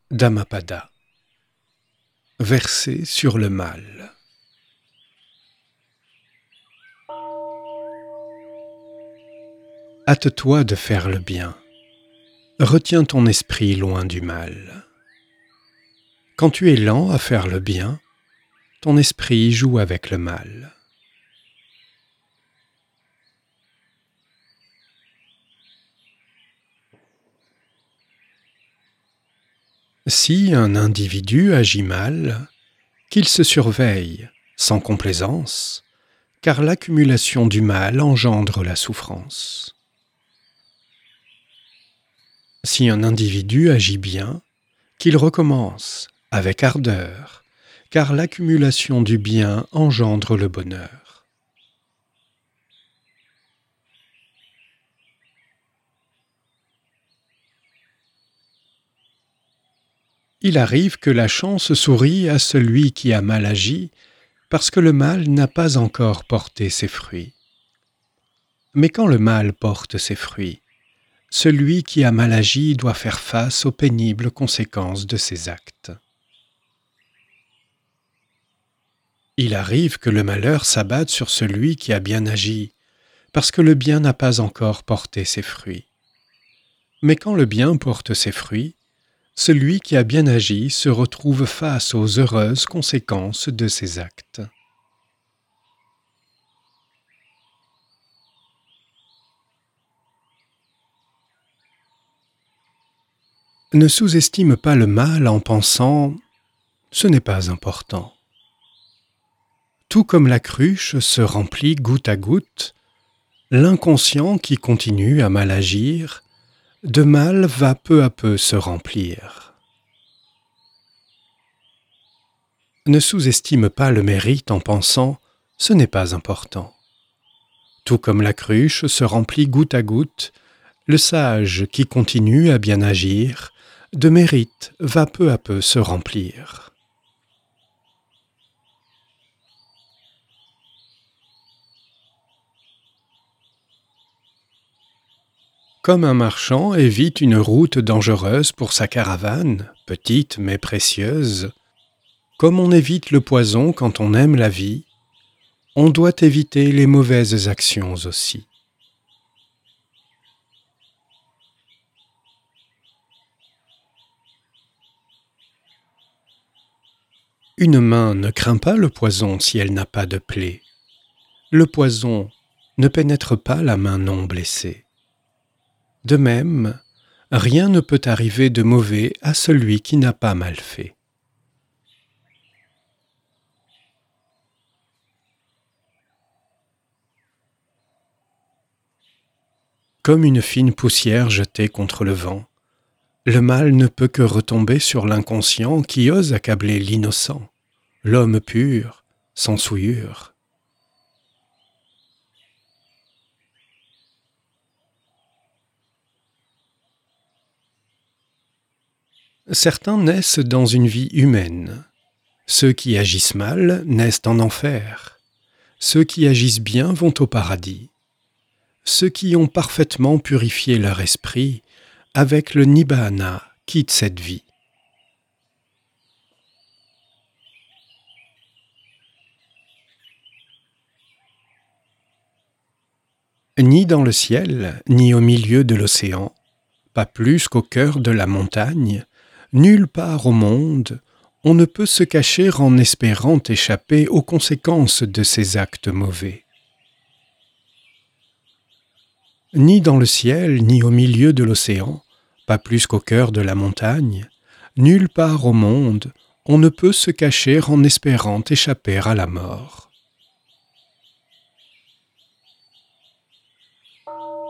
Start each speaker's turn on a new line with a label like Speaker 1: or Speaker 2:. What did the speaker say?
Speaker 1: Dhammapada. Verset sur le mal. Hâte-toi de faire le bien. Retiens ton esprit loin du mal. Quand tu es lent à faire le bien, ton esprit joue avec le mal. Si un individu agit mal, qu'il se surveille, sans complaisance, car l'accumulation du mal engendre la souffrance. Si un individu agit bien, qu'il recommence avec ardeur, car l'accumulation du bien engendre le bonheur. Il arrive que la chance sourie à celui qui a mal agi, parce que le mal n'a pas encore porté ses fruits. Mais quand le mal porte ses fruits, celui qui a mal agi doit faire face aux pénibles conséquences de ses actes. Il arrive que le malheur s'abatte sur celui qui a bien agi, parce que le bien n'a pas encore porté ses fruits. Mais quand le bien porte ses fruits, celui qui a bien agi se retrouve face aux heureuses conséquences de ses actes. Ne sous-estime pas le mal en pensant « ce n'est pas important ». Tout comme la cruche se remplit goutte à goutte, l'inconscient qui continue à mal agir, de mal va peu à peu se remplir. Ne sous-estime pas le mérite en pensant « ce n'est pas important ». Tout comme la cruche se remplit goutte à goutte, le sage qui continue à bien agir, de mérite va peu à peu se remplir. Comme un marchand évite une route dangereuse pour sa caravane, petite mais précieuse, comme on évite le poison quand on aime la vie, on doit éviter les mauvaises actions aussi. Une main ne craint pas le poison si elle n'a pas de plaie. Le poison ne pénètre pas la main non blessée. De même, rien ne peut arriver de mauvais à celui qui n'a pas mal fait. Comme une fine poussière jetée contre le vent, le mal ne peut que retomber sur l'inconscient qui ose accabler l'innocent, l'homme pur, sans souillure. Certains naissent dans une vie humaine. Ceux qui agissent mal naissent en enfer. Ceux qui agissent bien vont au paradis. Ceux qui ont parfaitement purifié leur esprit, avec le nibbana, quittent cette vie. Ni dans le ciel, ni au milieu de l'océan, pas plus qu'au cœur de la montagne, nulle part au monde, on ne peut se cacher en espérant échapper aux conséquences de ses actes mauvais. Ni dans le ciel, ni au milieu de l'océan, pas plus qu'au cœur de la montagne, nulle part au monde, on ne peut se cacher en espérant échapper à la mort.